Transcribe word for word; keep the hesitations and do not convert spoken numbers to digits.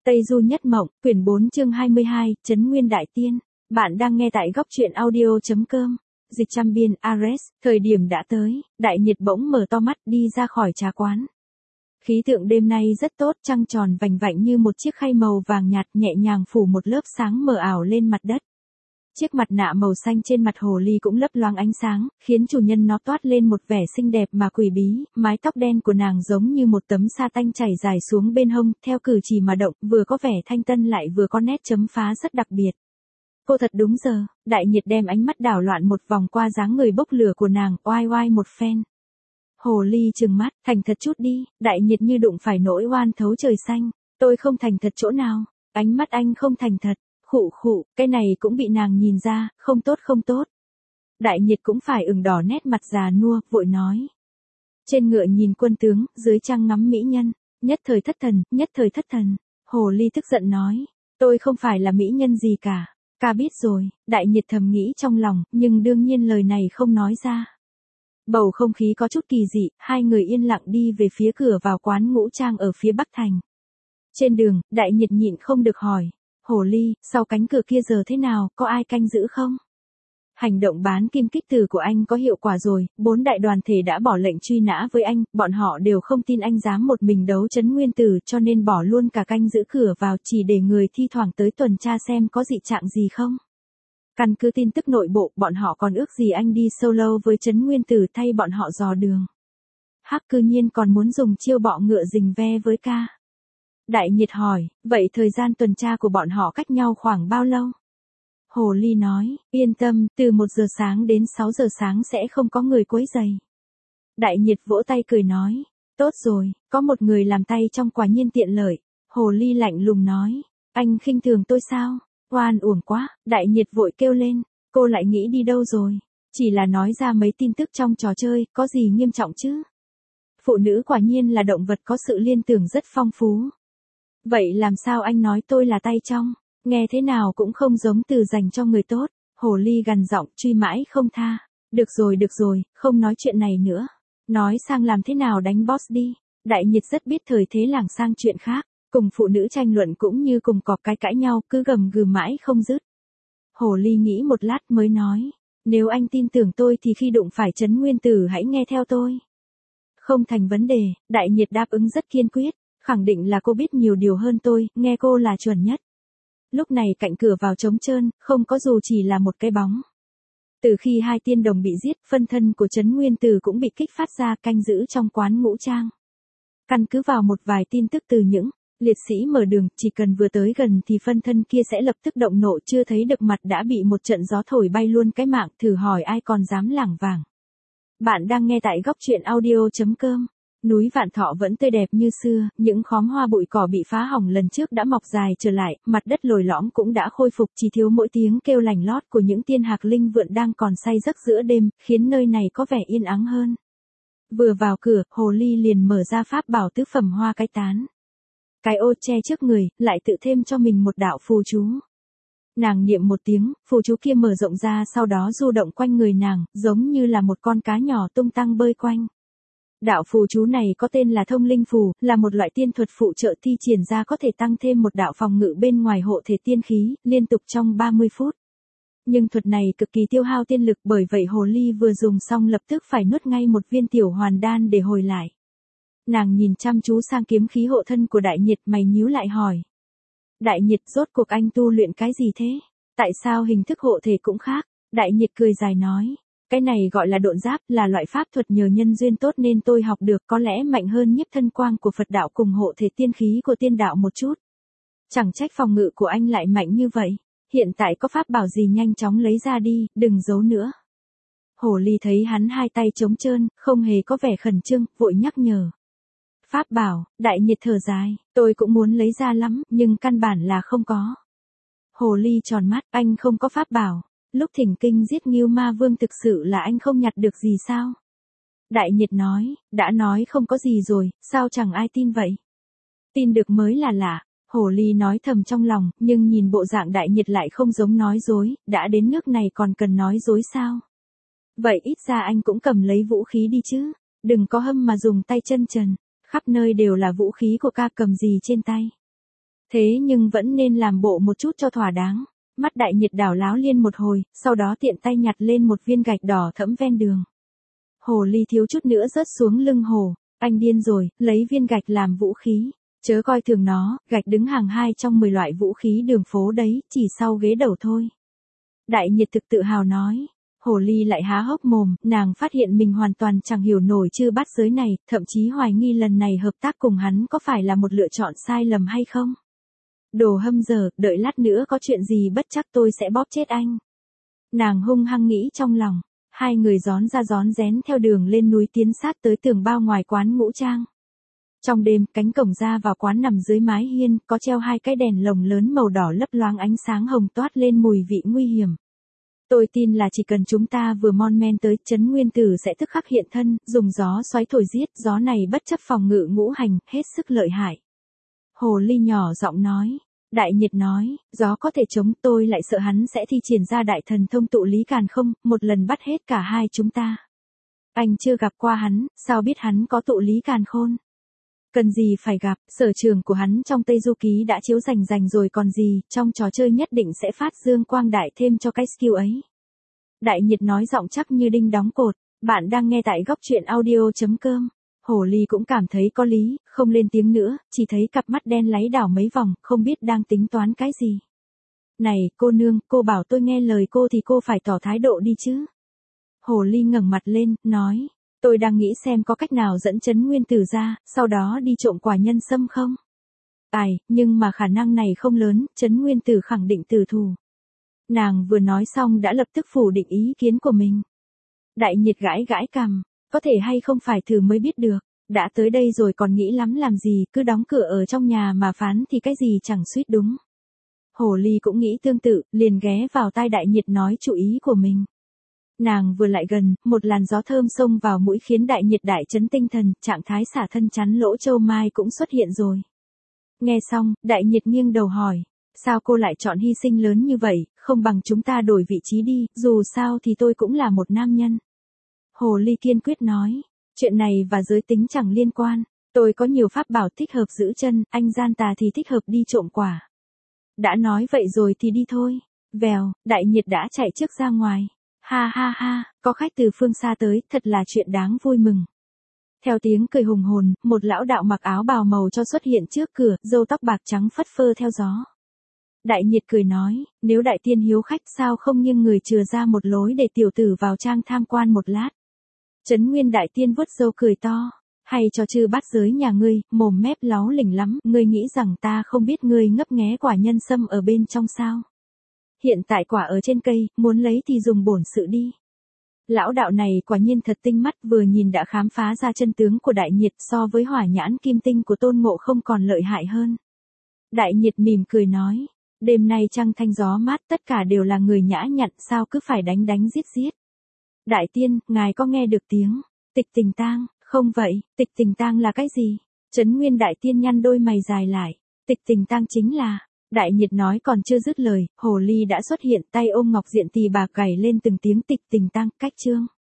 Tây Du Nhất Mộng, quyển bốn chương hai mươi hai, Trấn Nguyên Đại Tiên. Bạn đang nghe tại góc truyện audio chấm com. Dịch trăm biên, Ares, thời điểm đã tới, Đại Nhiệt bỗng mở to mắt đi ra khỏi trà quán. Khí tượng đêm nay rất tốt, trăng tròn vành vạnh như một chiếc khay màu vàng nhạt nhẹ nhàng phủ một lớp sáng mờ ảo lên mặt đất. Chiếc mặt nạ màu xanh trên mặt hồ ly cũng lấp loáng ánh sáng, khiến chủ nhân nó toát lên một vẻ xinh đẹp mà quỷ bí, mái tóc đen của nàng giống như một tấm sa tanh chảy dài xuống bên hông, theo cử chỉ mà động, vừa có vẻ thanh tân lại vừa có nét chấm phá rất đặc biệt. Cô thật đúng giờ, Đại Nhiệt đem ánh mắt đảo loạn một vòng qua dáng người bốc lửa của nàng, oai oai một phen. Hồ ly trừng mắt, thành thật chút đi, Đại Nhiệt như đụng phải nỗi oan thấu trời xanh, tôi không thành thật chỗ nào, ánh mắt anh không thành thật. Khụ khụ, cái này cũng bị nàng nhìn ra, không tốt không tốt. Đại Nhiệt cũng phải ửng đỏ nét mặt già nua, vội nói. Trên ngựa nhìn quân tướng, dưới trăng ngắm mỹ nhân, nhất thời thất thần, nhất thời thất thần. Hồ ly tức giận nói, tôi không phải là mỹ nhân gì cả. Ca biết rồi, Đại Nhiệt thầm nghĩ trong lòng, nhưng đương nhiên lời này không nói ra. Bầu không khí có chút kỳ dị, hai người yên lặng đi về phía cửa vào quán ngũ trang ở phía Bắc Thành. Trên đường, Đại Nhiệt nhịn không được hỏi. Hồ ly, sau cánh cửa kia giờ thế nào, có ai canh giữ không? Hành động bán kim kích tử của anh có hiệu quả rồi, bốn đại đoàn thể đã bỏ lệnh truy nã với anh, bọn họ đều không tin anh dám một mình đấu Trấn Nguyên Tử cho nên bỏ luôn cả canh giữ cửa vào chỉ để người thi thoảng tới tuần tra xem có dị trạng gì không. Căn cứ tin tức nội bộ, bọn họ còn ước gì anh đi solo với Trấn Nguyên Tử thay bọn họ dò đường. Hắc cư nhiên còn muốn dùng chiêu bọ ngựa rình ve với ca. Đại Nhiệt hỏi, vậy thời gian tuần tra của bọn họ cách nhau khoảng bao lâu? Hồ ly nói, yên tâm, từ một giờ sáng đến sáu giờ sáng sẽ không có người quấy rầy. Đại Nhiệt vỗ tay cười nói, tốt rồi, có một người làm tay trong quả nhiên tiện lợi. Hồ ly lạnh lùng nói, anh khinh thường tôi sao? Oan uổng quá, Đại Nhiệt vội kêu lên, cô lại nghĩ đi đâu rồi? Chỉ là nói ra mấy tin tức trong trò chơi, có gì nghiêm trọng chứ? Phụ nữ quả nhiên là động vật có sự liên tưởng rất phong phú. Vậy làm sao anh nói tôi là tay trong, nghe thế nào cũng không giống từ dành cho người tốt. Hồ ly gằn giọng truy mãi không tha. Được rồi được rồi, không nói chuyện này nữa. Nói sang làm thế nào đánh boss đi. Đại Nhiệt rất biết thời thế lảng sang chuyện khác. Cùng phụ nữ tranh luận cũng như cùng cọp cái cãi nhau, cứ gầm gừ mãi không dứt. Hồ ly nghĩ một lát mới nói, nếu anh tin tưởng tôi thì khi đụng phải Trấn Nguyên Tử hãy nghe theo tôi. Không thành vấn đề, Đại Nhiệt đáp ứng rất kiên quyết. Khẳng định là cô biết nhiều điều hơn tôi, nghe cô là chuẩn nhất. Lúc này cạnh cửa vào trống trơn, không có dù chỉ là một cái bóng. Từ khi hai tiên đồng bị giết, phân thân của Trấn Nguyên Tử cũng bị kích phát ra canh giữ trong quán ngũ trang. Căn cứ vào một vài tin tức từ những liệt sĩ mở đường, chỉ cần vừa tới gần thì phân thân kia sẽ lập tức động nộ, chưa thấy được mặt đã bị một trận gió thổi bay luôn cái mạng, thử hỏi ai còn dám lảng vảng. Bạn đang nghe tại góc truyện audio chấm com. Núi Vạn Thọ vẫn tươi đẹp như xưa, những khóm hoa bụi cỏ bị phá hỏng lần trước đã mọc dài trở lại, mặt đất lồi lõm cũng đã khôi phục, chỉ thiếu mỗi tiếng kêu lành lót của những tiên hạc linh vượn đang còn say giấc giữa đêm, khiến nơi này có vẻ yên ắng hơn. Vừa vào cửa, hồ ly liền mở ra pháp bảo tứ phẩm hoa cái tán. Cái ô che trước người, lại tự thêm cho mình một đạo phù chú. Nàng niệm một tiếng, phù chú kia mở rộng ra sau đó du động quanh người nàng, giống như là một con cá nhỏ tung tăng bơi quanh. Đạo phù chú này có tên là thông linh phù, là một loại tiên thuật phụ trợ thi triển ra có thể tăng thêm một đạo phòng ngự bên ngoài hộ thể tiên khí, liên tục trong ba mươi phút. Nhưng thuật này cực kỳ tiêu hao tiên lực, bởi vậy hồ ly vừa dùng xong lập tức phải nuốt ngay một viên tiểu hoàn đan để hồi lại. Nàng nhìn chăm chú sang kiếm khí hộ thân của Đại Nhiệt, mày nhíu lại hỏi. Đại Nhiệt, rốt cuộc anh tu luyện cái gì thế? Tại sao hình thức hộ thể cũng khác? Đại Nhiệt cười dài nói. Cái này gọi là độn giáp, là loại pháp thuật nhờ nhân duyên tốt nên tôi học được, có lẽ mạnh hơn nhiếp thân quang của Phật đạo cùng hộ thể tiên khí của tiên đạo một chút. Chẳng trách phòng ngự của anh lại mạnh như vậy. Hiện tại có pháp bảo gì nhanh chóng lấy ra đi, đừng giấu nữa. Hồ ly thấy hắn hai tay trống trơn, không hề có vẻ khẩn trương, vội nhắc nhở. Pháp bảo, Đại Nhiệt thở dài, tôi cũng muốn lấy ra lắm, nhưng căn bản là không có. Hồ ly tròn mắt, anh không có pháp bảo. Lúc thỉnh kinh giết Ngưu Ma Vương thực sự là anh không nhặt được gì sao? Đại Nhiệt nói, đã nói không có gì rồi, sao chẳng ai tin vậy? Tin được mới là lạ. Hồ ly nói thầm trong lòng, nhưng nhìn bộ dạng Đại Nhiệt lại không giống nói dối, đã đến nước này còn cần nói dối sao? Vậy ít ra anh cũng cầm lấy vũ khí đi chứ, đừng có hâm mà dùng tay chân trần, khắp nơi đều là vũ khí của ca, cầm gì trên tay. Thế nhưng vẫn nên làm bộ một chút cho thỏa đáng. Mắt Đại Nhiệt đảo láo liên một hồi, sau đó tiện tay nhặt lên một viên gạch đỏ thẫm ven đường. Hồ ly thiếu chút nữa rớt xuống lưng hồ. Anh điên rồi, lấy viên gạch làm vũ khí. Chớ coi thường nó, gạch đứng hàng hai trong mười loại vũ khí đường phố đấy, chỉ sau ghế đầu thôi. Đại Nhiệt thực tự hào nói. Hồ ly lại há hốc mồm, nàng phát hiện mình hoàn toàn chẳng hiểu nổi chư bát giới này, thậm chí hoài nghi lần này hợp tác cùng hắn có phải là một lựa chọn sai lầm hay không. Đồ hâm giờ, đợi lát nữa có chuyện gì bất chắc tôi sẽ bóp chết anh. Nàng hung hăng nghĩ trong lòng. Hai người gión ra gión rén theo đường lên núi tiến sát tới tường bao ngoài quán Ngũ Trang. Trong đêm, cánh cổng ra vào quán nằm dưới mái hiên, có treo hai cái đèn lồng lớn màu đỏ lấp loáng ánh sáng hồng toát lên mùi vị nguy hiểm. Tôi tin là chỉ cần chúng ta vừa mon men tới, Trấn Nguyên Tử sẽ tức khắc hiện thân, dùng gió xoáy thổi giết, gió này bất chấp phòng ngự ngũ hành, hết sức lợi hại. Hồ ly nhỏ giọng nói. Đại Nhiệt nói, gió có thể chống, tôi lại sợ hắn sẽ thi triển ra đại thần thông tụ lý càn không, một lần bắt hết cả hai chúng ta. Anh chưa gặp qua hắn, sao biết hắn có tụ lý càn khôn? Cần gì phải gặp, sở trường của hắn trong Tây Du Ký đã chiếu rành rành rồi còn gì, trong trò chơi nhất định sẽ phát dương quang đại thêm cho cái skill ấy. Đại Nhiệt nói giọng chắc như đinh đóng cột, bạn đang nghe tại góc truyện audio.com. Hồ ly cũng cảm thấy có lý, không lên tiếng nữa, chỉ thấy cặp mắt đen láy đảo mấy vòng, không biết đang tính toán cái gì. Này, cô nương, cô bảo tôi nghe lời cô thì cô phải tỏ thái độ đi chứ. Hồ ly ngẩng mặt lên, nói, tôi đang nghĩ xem có cách nào dẫn Trấn Nguyên Tử ra, sau đó đi trộm quả nhân sâm không? Ai, nhưng mà khả năng này không lớn, Trấn Nguyên Tử khẳng định tử thù. Nàng vừa nói xong đã lập tức phủ định ý kiến của mình. Đại Nhiệt gãi gãi cằm. Có thể hay không phải thử mới biết được, đã tới đây rồi còn nghĩ lắm làm gì, cứ đóng cửa ở trong nhà mà phán thì cái gì chẳng suýt đúng. Hồ ly cũng nghĩ tương tự, liền ghé vào tai Đại Nhiệt nói chủ ý của mình. Nàng vừa lại gần, một làn gió thơm xông vào mũi khiến Đại Nhiệt đại chấn tinh thần, trạng thái xả thân chắn lỗ châu mai cũng xuất hiện rồi. Nghe xong, Đại Nhiệt nghiêng đầu hỏi, sao cô lại chọn hy sinh lớn như vậy, không bằng chúng ta đổi vị trí đi, dù sao thì tôi cũng là một nam nhân. Hồ ly kiên quyết nói, chuyện này và giới tính chẳng liên quan, tôi có nhiều pháp bảo thích hợp giữ chân, anh gian tà thì thích hợp đi trộm quả. Đã nói vậy rồi thì đi thôi. Vèo, Đại Nhiệt đã chạy trước ra ngoài. Ha ha ha, có khách từ phương xa tới, thật là chuyện đáng vui mừng. Theo tiếng cười hùng hồn, một lão đạo mặc áo bào màu cho xuất hiện trước cửa, râu tóc bạc trắng phất phơ theo gió. Đại Nhiệt cười nói, nếu đại tiên hiếu khách sao không nghiêng người chừa ra một lối để tiểu tử vào trang tham quan một lát. Trấn Nguyên đại tiên vuốt râu cười to, hay cho chư bát giới nhà ngươi, mồm mép láu lỉnh lắm, ngươi nghĩ rằng ta không biết ngươi ngấp nghé quả nhân sâm ở bên trong sao? Hiện tại quả ở trên cây, muốn lấy thì dùng bổn sự đi. Lão đạo này quả nhiên thật tinh mắt, vừa nhìn đã khám phá ra chân tướng của Đại Nhiệt, so với hỏa nhãn kim tinh của Tôn Ngộ không còn lợi hại hơn. Đại Nhiệt mỉm cười nói, đêm nay trăng thanh gió mát, tất cả đều là người nhã nhặn, sao cứ phải đánh đánh giết giết. Đại tiên, ngài có nghe được tiếng tịch tình tang? Không vậy, tịch tình tang là cái gì? Trấn Nguyên đại tiên nhăn đôi mày dài lại. Tịch tình tang chính là, Đại Nhiệt nói còn chưa dứt lời, hồ ly đã xuất hiện, tay ôm ngọc diện tỳ bạc gảy lên từng tiếng tịch tình tang, cách chương.